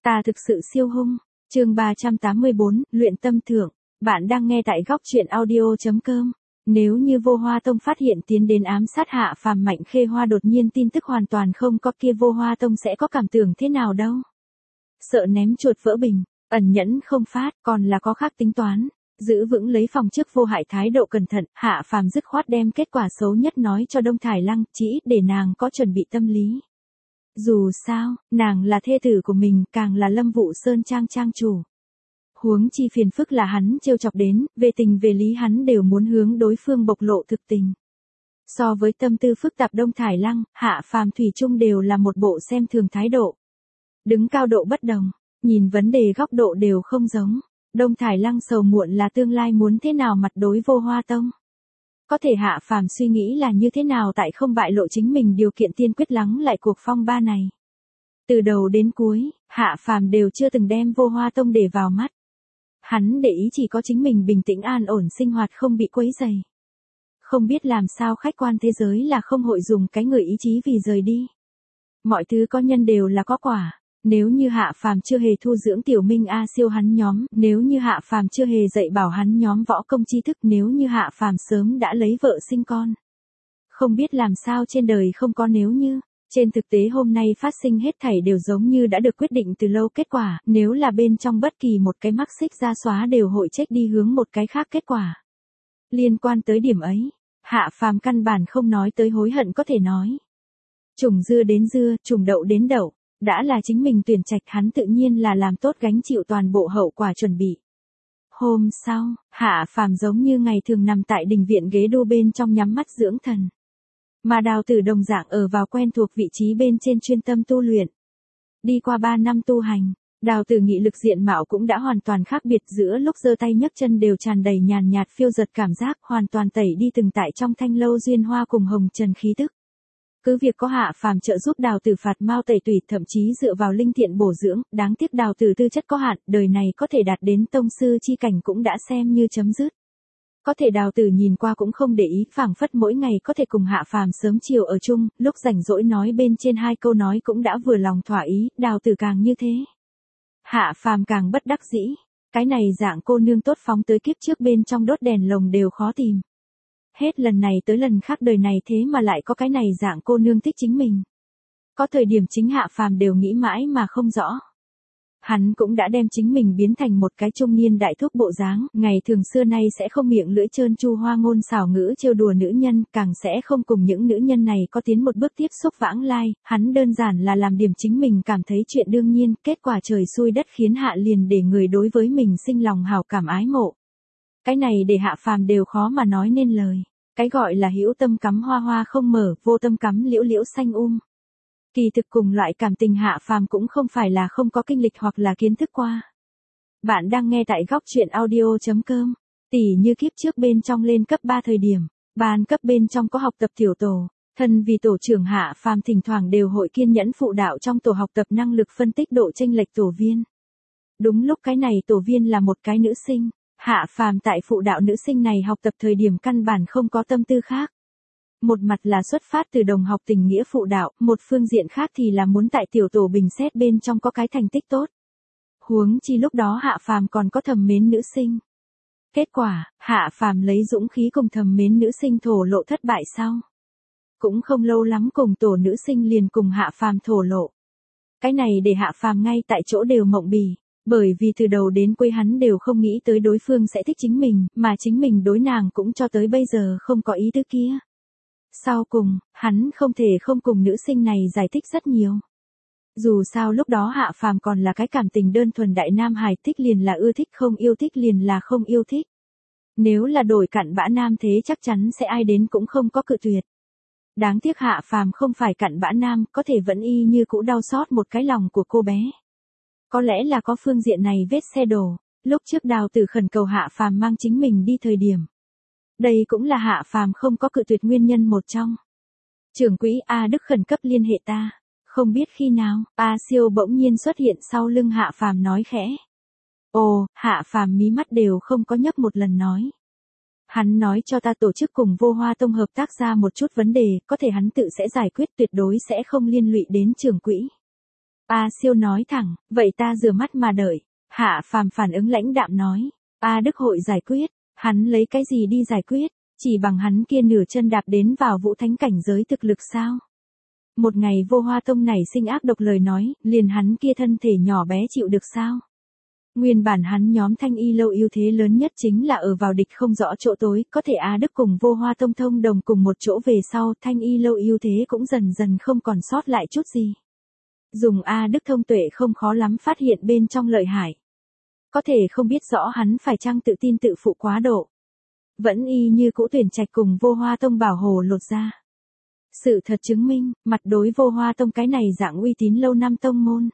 Ta thực sự siêu hung. Chương 384, luyện tâm thượng. Bạn đang nghe tại góc truyện audio.com. Nếu như Vô Hoa Tông phát hiện tiến đến ám sát Hạ Phàm, Mạnh Khê Hoa đột nhiên tin tức hoàn toàn không có, kia Vô Hoa Tông sẽ có cảm tưởng thế nào đâu. Sợ ném chuột vỡ bình, ẩn nhẫn không phát, còn là có khác tính toán. Giữ vững lấy phòng trước vô hại thái độ cẩn thận, Hạ Phàm dứt khoát đem kết quả xấu nhất nói cho Đông Thải Lăng, chỉ ít để nàng có chuẩn bị tâm lý. Dù sao, nàng là thê tử của mình, càng là Lâm Vụ Sơn trang trang chủ. Huống chi phiền phức là hắn trêu chọc đến, về tình về lý hắn đều muốn hướng đối phương bộc lộ thực tình. So với tâm tư phức tạp Đông Thải Lăng, Hạ Phàm thủy chung đều là một bộ xem thường thái độ. Đứng cao độ bất đồng, nhìn vấn đề góc độ đều không giống. Đông Thải Lăng sầu muộn là tương lai muốn thế nào mặt đối Vô Hoa Tông. Có thể Hạ Phàm suy nghĩ là như thế nào tại không bại lộ chính mình điều kiện tiên quyết lắng lại cuộc phong ba này. Từ đầu đến cuối, Hạ Phàm đều chưa từng đem Vô Hoa Tông để vào mắt. Hắn để ý chỉ có chính mình bình tĩnh an ổn sinh hoạt không bị quấy rầy. Không biết làm sao khách quan thế giới là không hội dùng cái người ý chí vì rời đi. Mọi thứ có nhân đều là có quả. Nếu như Hạ Phàm chưa hề thu dưỡng Tiểu Minh A Siêu hắn nhóm, nếu như Hạ Phàm chưa hề dạy bảo hắn nhóm võ công tri thức, nếu như Hạ Phàm sớm đã lấy vợ sinh con. Không biết làm sao trên đời không có nếu như. Trên thực tế hôm nay phát sinh hết thảy đều giống như đã được quyết định từ lâu, kết quả, nếu là bên trong bất kỳ một cái mắc xích ra xóa đều hội chết đi hướng một cái khác kết quả. Liên quan tới điểm ấy, Hạ Phàm căn bản không nói tới hối hận có thể nói. Trùng dưa đến dưa, trùng đậu đến đậu. Đã là chính mình tuyển trạch, hắn tự nhiên là làm tốt gánh chịu toàn bộ hậu quả chuẩn bị. Hôm sau, Hạ Phàm giống như ngày thường nằm tại đình viện ghế đu bên trong nhắm mắt dưỡng thần. Mà Đào Tử đồng dạng ở vào quen thuộc vị trí bên trên chuyên tâm tu luyện. Đi qua 3 năm tu hành, Đào Tử nghị lực diện mạo cũng đã hoàn toàn khác biệt, giữa lúc giơ tay nhấc chân đều tràn đầy nhàn nhạt phiêu dật cảm giác, hoàn toàn tẩy đi từng tại trong thanh lâu duyên hoa cùng hồng trần khí tức. Cứ việc có Hạ Phàm trợ giúp Đào Tử phạt mau tẩy tủy, thậm chí dựa vào linh thiện bổ dưỡng, đáng tiếc Đào Tử tư chất có hạn, đời này có thể đạt đến tông sư chi cảnh cũng đã xem như chấm dứt. Có thể Đào Tử nhìn qua cũng không để ý, phảng phất mỗi ngày có thể cùng Hạ Phàm sớm chiều ở chung, lúc rảnh rỗi nói bên trên 2 câu nói cũng đã vừa lòng thỏa ý, Đào Tử càng như thế. Hạ Phàm càng bất đắc dĩ, cái này dạng cô nương tốt phóng tới kiếp trước bên trong đốt đèn lồng đều khó tìm. Hết lần này tới lần khác đời này thế mà lại có cái này dạng cô nương thích chính mình. Có thời điểm chính Hạ Phàm đều nghĩ mãi mà không rõ. Hắn cũng đã đem chính mình biến thành một cái trung niên đại thúc bộ dáng, ngày thường xưa nay sẽ không miệng lưỡi trơn tru hoa ngôn xảo ngữ trêu đùa nữ nhân, càng sẽ không cùng những nữ nhân này có tiến một bước tiếp xúc vãng lai, hắn đơn giản là làm điểm chính mình cảm thấy chuyện đương nhiên, kết quả trời xui đất khiến hạ liền để người đối với mình sinh lòng hảo cảm ái mộ. Cái này để Hạ Phàm đều khó mà nói nên lời. Cái gọi là hữu tâm cắm hoa hoa không mở, vô tâm cắm liễu liễu xanh Kỳ thực cùng loại cảm tình Hạ Phàm cũng không phải là không có kinh lịch hoặc là kiến thức qua. Bạn đang nghe tại góc truyện audio.com. Tỉ như kiếp trước bên trong lên cấp 3 thời điểm, ban cấp bên trong có học tập tiểu tổ, thân vì tổ trưởng Hạ Phàm thỉnh thoảng đều hội kiên nhẫn phụ đạo trong tổ học tập năng lực phân tích độ chênh lệch tổ viên. Đúng lúc cái này tổ viên là một cái nữ sinh. Hạ Phàm tại phụ đạo nữ sinh này học tập thời điểm căn bản không có tâm tư khác. Một mặt là xuất phát từ đồng học tình nghĩa phụ đạo, một phương diện khác thì là muốn tại tiểu tổ bình xét bên trong có cái thành tích tốt. Huống chi lúc đó Hạ Phàm còn có thầm mến nữ sinh. Kết quả, Hạ Phàm lấy dũng khí cùng thầm mến nữ sinh thổ lộ thất bại sau. Cũng không lâu lắm cùng tổ nữ sinh liền cùng Hạ Phàm thổ lộ. Cái này để Hạ Phàm ngay tại chỗ đều mộng bì. Bởi vì từ đầu đến cuối hắn đều không nghĩ tới đối phương sẽ thích chính mình, mà chính mình đối nàng cũng cho tới bây giờ không có ý tứ kia. Sau cùng, hắn không thể không cùng nữ sinh này giải thích rất nhiều. Dù sao lúc đó Hạ Phàm còn là cái cảm tình đơn thuần đại nam hài, thích liền là ưa thích, không yêu thích liền là không yêu thích. Nếu là đổi cặn bã nam thế chắc chắn sẽ ai đến cũng không có cự tuyệt. Đáng tiếc Hạ Phàm không phải cặn bã nam, có thể vẫn y như cũ đau xót một cái lòng của cô bé. Có lẽ là có phương diện này vết xe đổ, lúc trước Đào Tử khẩn cầu Hạ Phàm mang chính mình đi thời điểm. Đây cũng là Hạ Phàm không có cự tuyệt nguyên nhân một trong. Trưởng quỹ A Đức khẩn cấp liên hệ ta, không biết khi nào, A Siêu bỗng nhiên xuất hiện sau lưng Hạ Phàm nói khẽ. Ồ, Hạ Phàm mí mắt đều không có nhấc một lần nói. Hắn nói cho ta tổ chức cùng Vô Hoa Tông hợp tác ra một chút vấn đề, có thể hắn tự sẽ giải quyết, tuyệt đối sẽ không liên lụy đến trưởng quỹ. A Siêu nói thẳng, vậy ta rửa mắt mà đợi. Hạ Phàm phản ứng lãnh đạm nói, A Đức hội giải quyết, hắn lấy cái gì đi giải quyết, chỉ bằng hắn kia nửa chân đạp đến vào vũ thánh cảnh giới thực lực sao? Một ngày Vô Hoa Tông này sinh ác độc lời nói, liền hắn kia thân thể nhỏ bé chịu được sao? Nguyên bản hắn nhóm Thanh Y Lâu ưu thế lớn nhất chính là ở vào địch không rõ chỗ tối, có thể A Đức cùng Vô Hoa Tông thông đồng cùng một chỗ về sau, Thanh Y Lâu ưu thế cũng dần dần không còn sót lại chút gì. Dùng A Đức thông tuệ không khó lắm phát hiện bên trong lợi hại. Có thể không biết rõ hắn phải chăng tự tin tự phụ quá độ. Vẫn y như cũ tuyển trạch cùng Vô Hoa Tông bảo hồ lột ra. Sự thật chứng minh, mặt đối Vô Hoa Tông cái này dạng uy tín lâu năm tông môn.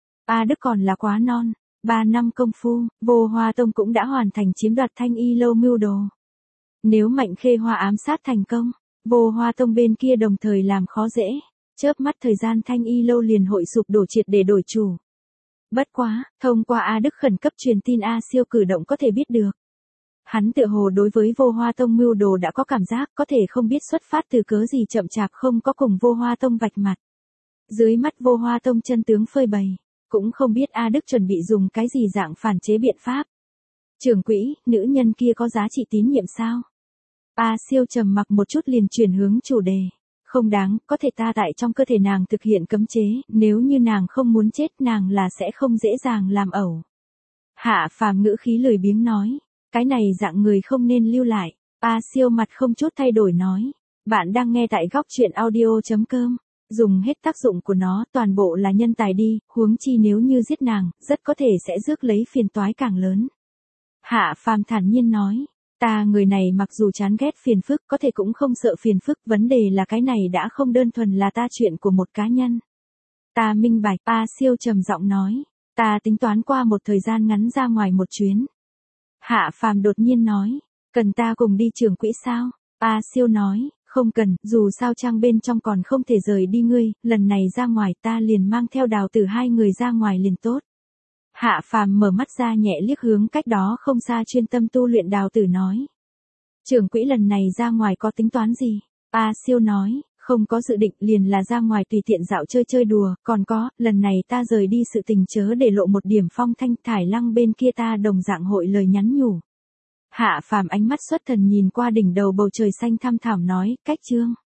A Đức còn là quá non, 3 năm công phu, Vô Hoa Tông cũng đã hoàn thành chiếm đoạt Thanh Y Lâu mưu đồ. Nếu Mạnh Khê Hoa ám sát thành công, Vô Hoa Tông bên kia đồng thời làm khó dễ, chớp mắt thời gian Thanh Y Lâu liền hội sụp đổ triệt để đổi chủ. Bất quá, thông qua A Đức khẩn cấp truyền tin A Siêu cử động có thể biết được. Hắn tựa hồ đối với Vô Hoa Tông mưu đồ đã có cảm giác, có thể không biết xuất phát từ cớ gì chậm chạp không có cùng Vô Hoa Tông vạch mặt. Dưới mắt Vô Hoa Tông chân tướng phơi bày, cũng không biết A Đức chuẩn bị dùng cái gì dạng phản chế biện pháp. Trưởng quỹ, nữ nhân kia có giá trị tín nhiệm sao? A Siêu trầm mặc một chút liền chuyển hướng chủ đề. Không đáng, có thể ta tại trong cơ thể nàng thực hiện cấm chế, nếu như nàng không muốn chết nàng là sẽ không dễ dàng làm ẩu. Hạ Phàm ngữ khí lười biếng nói, cái này dạng người không nên lưu lại. A Siêu mặt không chút thay đổi nói, bạn đang nghe tại góc truyện audio.com. Dùng hết tác dụng của nó, toàn bộ là nhân tài đi, huống chi nếu như giết nàng, rất có thể sẽ rước lấy phiền toái càng lớn. Hạ Phàm thản nhiên nói, ta người này mặc dù chán ghét phiền phức, có thể cũng không sợ phiền phức, vấn đề là cái này đã không đơn thuần là ta chuyện của một cá nhân. Ta minh bạch, A Siêu trầm giọng nói, ta tính toán qua một thời gian ngắn ra ngoài một chuyến. Hạ Phàm đột nhiên nói, cần ta cùng đi trưởng quỹ sao? A Siêu nói, không cần, dù sao trang bên trong còn không thể rời đi ngươi, lần này ra ngoài ta liền mang theo Đào Tử hai người ra ngoài liền tốt. Hạ Phàm mở mắt ra nhẹ liếc hướng cách đó không xa chuyên tâm tu luyện Đào Tử nói. Trưởng quỹ lần này ra ngoài có tính toán gì? A Siêu nói, không có dự định, liền là ra ngoài tùy tiện dạo chơi chơi đùa, còn có, lần này ta rời đi sự tình chớ để lộ một điểm phong thanh, Thải Lăng bên kia ta đồng dạng hội lời nhắn nhủ. Hạ Phàm ánh mắt xuất thần nhìn qua đỉnh đầu bầu trời xanh thăm thẳm nói, cách chương.